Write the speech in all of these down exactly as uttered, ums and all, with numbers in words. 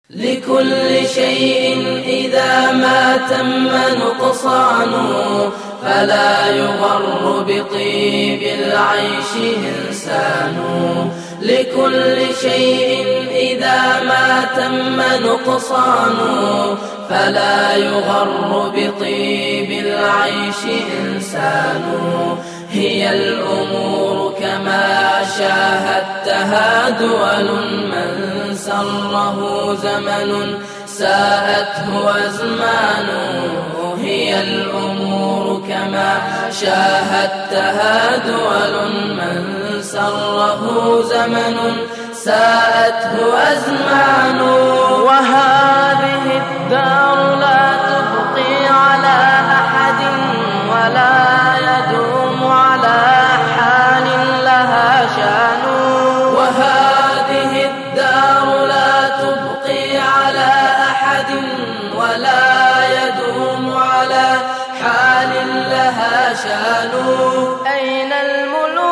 لكل شيء إذا ما تم نقصان فلا يغر بطيب العيش إنسان. لكل شيء إذا ما تم نقصان فلا يغر بطيب العيش إنسان. هي الأمور كما شاهدتها دول من سره زمن ساءته أزمان. هي الأمور كما شاهدتها دول من سره زمن ساءته أزمان. وهذه الدار لا تبقي على أحد ولا يدوم على حال لها شان. وهذه الدار لا تبقي على أحد ولا يدوم على حال لها شان. أين الملوك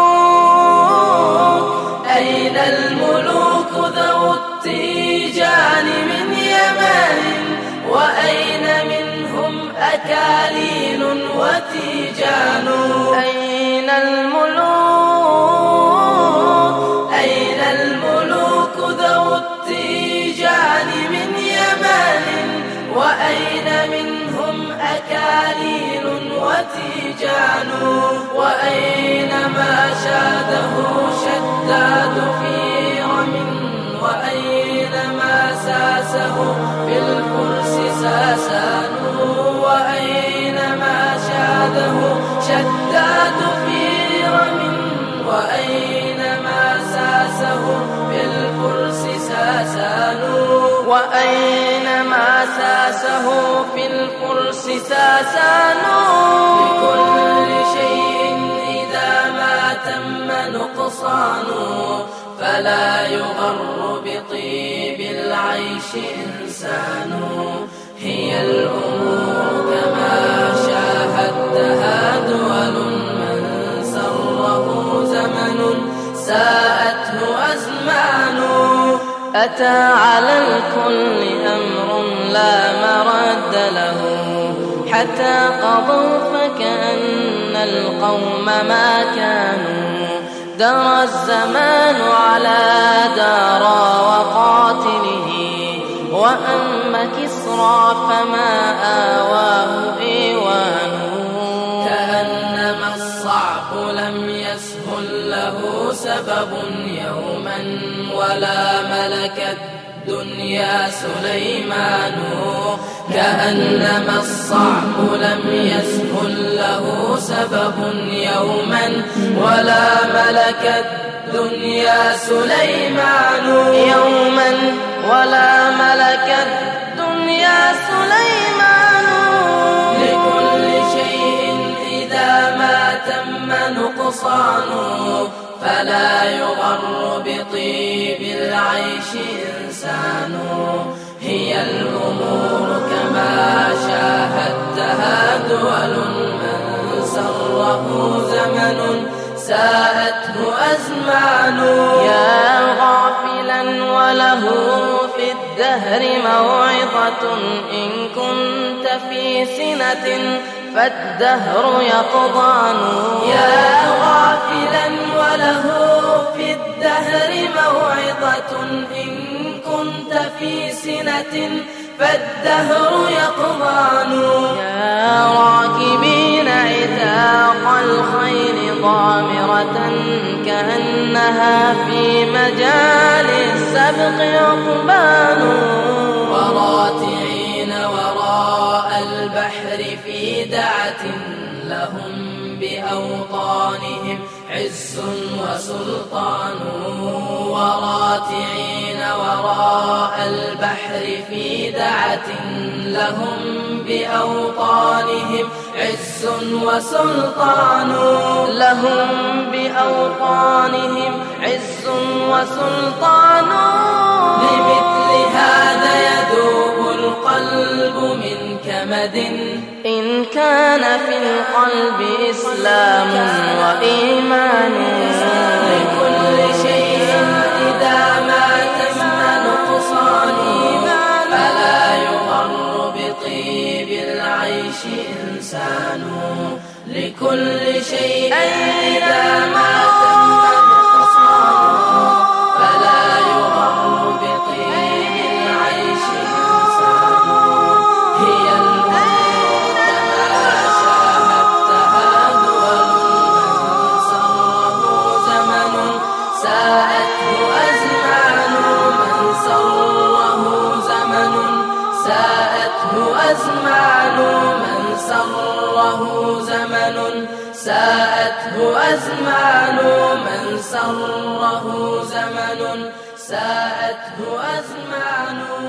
أين الملوك ذو التيجان من يمن وأين منهم أكاليل وتيجان. أين الملوك أين الملوك ذو التيجان من يمن وأين منهم أكاليل وتيجان. وأين ما شاده شداد في رم وأين ما ساسه في الفرس ساسان. وأين ما شاده شداد في رم وأين ما ساسه في الفرس ساسان. وأين ما ساسه في الفرس ساسان. لكل شيء إذا ما تم نقصان فلا يغر بطيب العيش إنسان. هي الأمور كما شاهدتها دول من سره زمن ساءته أزمان. أتى على الكل أمر لا مرد له حتى قضوا فكأن القوم ما كانوا. درى الزمان على دارا وقاتله وأما كسرى فما آواه إيوان. كأنما الصعب لم يسهل له سبب يوما ولا ملكت دنيا سليمان. كأنما الصعب لم يسهل له سبب يوما ولا ملكت دنيا سليمان. يوما ولا ملكت دنيا سليمان. لكل شيء إذا ما تم نقصان فلا يغر بطيب العيش إنسان. هي الأمور كما شاهدتها دول من سره زمن ساءته أزمان. يا غافلا وله في الدهر موعظة إن كنت في سنة فالدهر يقضان. يا غافلا وله في الدهر موعظة إن كنت في سنة فالدهر يقضان. يا راكبين عتاق الخيل ضامرة كأنها في مجال السبق عقبان. وراتعين وراء البحر في دعة لهم بأوطانهم عز وسلطان. وراتعين وراء البحر في دعة لهم بأوطانهم عز وسلطان. لهم بأوطانهم عز وسلطان. لمثل هذا يذوب القلب من كمد إن كان في القلب إسلام وإيمان. لكل شيء إذا ما تم نقصان كل شيء إذا ما تم الخصام فلا يغر بطيب العيش إنسان. هي الأمور كما شاهدتها دول من سره زمن ساءته أزمان من سره زمن ساءته أزمان من سره زمن ساءته أزمان من سره زمن ساءته أزمان